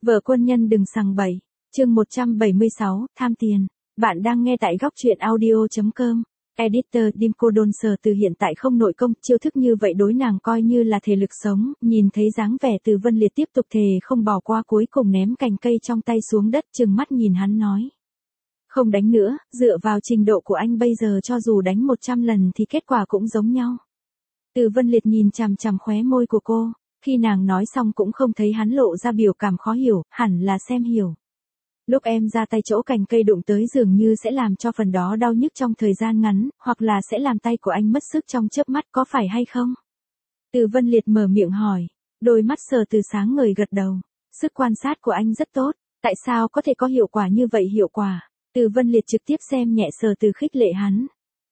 Vợ quân nhân đừng sằng bậy. Chương 176, tham tiền. Bạn đang nghe tại góc truyện audio.com. Editor Dimco Donser từ hiện tại không nội công, chiêu thức như vậy đối nàng coi như là thể lực sống, nhìn thấy dáng vẻ Từ Vân Liệt tiếp tục thề không bỏ qua, cuối cùng ném cành cây trong tay xuống đất, trừng mắt nhìn hắn nói. Không đánh nữa, dựa vào trình độ của anh bây giờ cho dù đánh 100 lần thì kết quả cũng giống nhau. Từ Vân Liệt nhìn chằm chằm khóe môi của cô, khi nàng nói xong cũng không thấy hắn lộ ra biểu cảm khó hiểu, hẳn là xem hiểu. Lúc em ra tay chỗ cành cây đụng tới dường như sẽ làm cho phần đó đau nhức trong thời gian ngắn, hoặc là sẽ làm tay của anh mất sức trong chớp mắt, có phải hay không? Từ Vân Liệt mở miệng hỏi, đôi mắt Sở Từ sáng ngời gật đầu. Sức quan sát của anh rất tốt, tại sao có thể có hiệu quả như vậy? Hiệu quả? Từ Vân Liệt trực tiếp xem nhẹ Sở Từ, khích lệ hắn.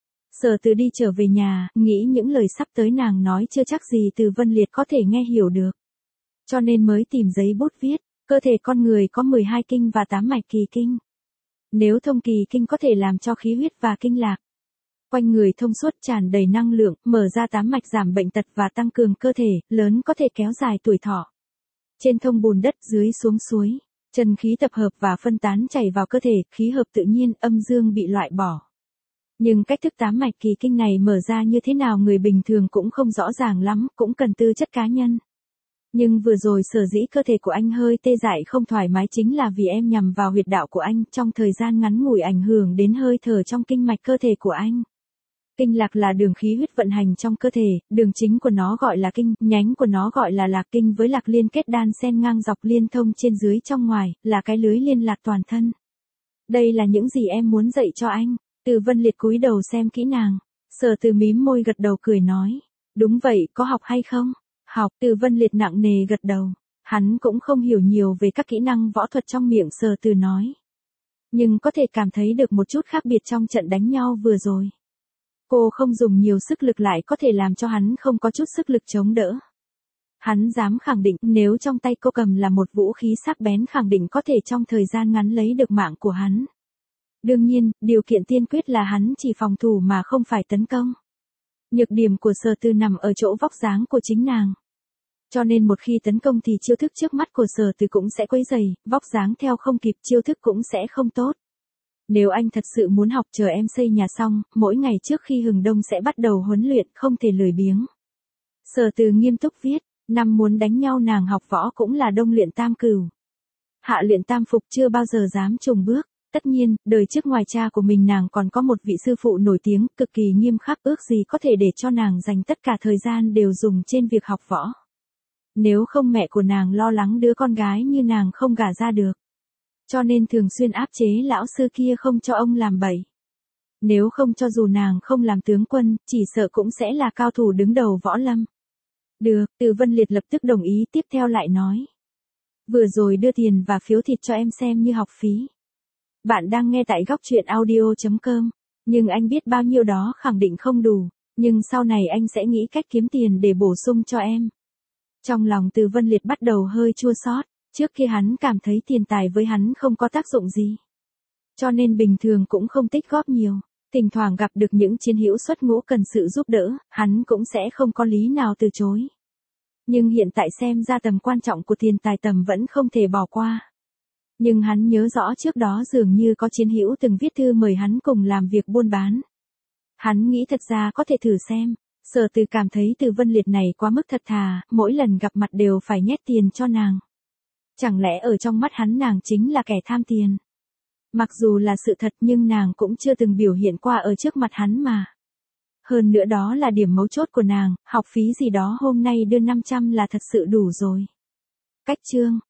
Sở Từ đi trở về nhà, nghĩ những lời sắp tới nàng nói chưa chắc gì Từ Vân Liệt có thể nghe hiểu được. Cho nên mới tìm giấy bút viết. Cơ thể con người có 12 kinh và 8 mạch kỳ kinh. Nếu thông kỳ kinh có thể làm cho khí huyết và kinh lạc quanh người thông suốt, tràn đầy năng lượng, mở ra 8 mạch giảm bệnh tật và tăng cường cơ thể, lớn có thể kéo dài tuổi thọ. Trên thông bùn đất, dưới xuống suối, chân khí tập hợp và phân tán chảy vào cơ thể, khí hợp tự nhiên, âm dương bị loại bỏ. Nhưng cách thức 8 mạch kỳ kinh này mở ra như thế nào người bình thường cũng không rõ ràng lắm, cũng cần tư chất cá nhân. Nhưng vừa rồi sở dĩ cơ thể của anh hơi tê dại không thoải mái chính là vì em nhằm vào huyệt đạo của anh, trong thời gian ngắn ngủi ảnh hưởng đến hơi thở trong kinh mạch cơ thể của anh. Kinh lạc là đường khí huyết vận hành trong cơ thể, đường chính của nó gọi là kinh, nhánh của nó gọi là lạc, kinh với lạc liên kết đan xen ngang dọc liên thông trên dưới trong ngoài, là cái lưới liên lạc toàn thân. Đây là những gì em muốn dạy cho anh. Từ Vân Liệt cúi đầu xem kỹ nàng. Sở Từ mím môi gật đầu cười nói. Đúng vậy, có học hay không? Học. Từ Vân Liệt nặng nề gật đầu. Hắn cũng không hiểu nhiều về các kỹ năng võ thuật trong miệng Sở Từ nói. Nhưng có thể cảm thấy được một chút khác biệt trong trận đánh nhau vừa rồi. Cô không dùng nhiều sức lực lại có thể làm cho hắn không có chút sức lực chống đỡ. Hắn dám khẳng định nếu trong tay cô cầm là một vũ khí sắc bén, khẳng định có thể trong thời gian ngắn lấy được mạng của hắn. Đương nhiên, điều kiện tiên quyết là hắn chỉ phòng thủ mà không phải tấn công. Nhược điểm của Sở Từ nằm ở chỗ vóc dáng của chính nàng. Cho nên một khi tấn công thì chiêu thức trước mắt của Sở Từ cũng sẽ quấy rầy, vóc dáng theo không kịp, chiêu thức cũng sẽ không tốt. Nếu anh thật sự muốn học, chờ em xây nhà xong, mỗi ngày trước khi hừng đông sẽ bắt đầu huấn luyện, không thể lười biếng. Sở Từ nghiêm túc viết, năm muốn đánh nhau nàng học võ cũng là đông luyện tam cửu, hạ luyện tam phục, chưa bao giờ dám chùng bước. Tất nhiên, đời trước ngoài cha của mình nàng còn có một vị sư phụ nổi tiếng, cực kỳ nghiêm khắc, ước gì có thể để cho nàng dành tất cả thời gian đều dùng trên việc học võ. Nếu không mẹ của nàng lo lắng đứa con gái như nàng không gả ra được. Cho nên thường xuyên áp chế lão sư kia không cho ông làm bậy. Nếu không cho dù nàng không làm tướng quân, chỉ sợ cũng sẽ là cao thủ đứng đầu võ lâm. Được, Từ Vân Liệt lập tức đồng ý, tiếp theo lại nói. Vừa rồi đưa tiền và phiếu thịt cho em xem như học phí. Bạn đang nghe tại góc truyện audio.com, nhưng anh biết bao nhiêu đó khẳng định không đủ, nhưng sau này anh sẽ nghĩ cách kiếm tiền để bổ sung cho em. Trong lòng Từ Vân Liệt bắt đầu hơi chua xót, trước khi hắn cảm thấy tiền tài với hắn không có tác dụng gì. Cho nên bình thường cũng không tích góp nhiều, thỉnh thoảng gặp được những chiến hữu xuất ngũ cần sự giúp đỡ, hắn cũng sẽ không có lý nào từ chối. Nhưng hiện tại xem ra tầm quan trọng của tiền tài tầm vẫn không thể bỏ qua. Nhưng hắn nhớ rõ trước đó dường như có chiến hữu từng viết thư mời hắn cùng làm việc buôn bán. Hắn nghĩ thật ra có thể thử xem. Sở Từ cảm thấy Từ Vân Liệt này quá mức thật thà, mỗi lần gặp mặt đều phải nhét tiền cho nàng. Chẳng lẽ ở trong mắt hắn nàng chính là kẻ tham tiền? Mặc dù là sự thật nhưng nàng cũng chưa từng biểu hiện qua ở trước mặt hắn mà. Hơn nữa đó là điểm mấu chốt của nàng, học phí gì đó hôm nay đưa 500 là thật sự đủ rồi. Cách chương.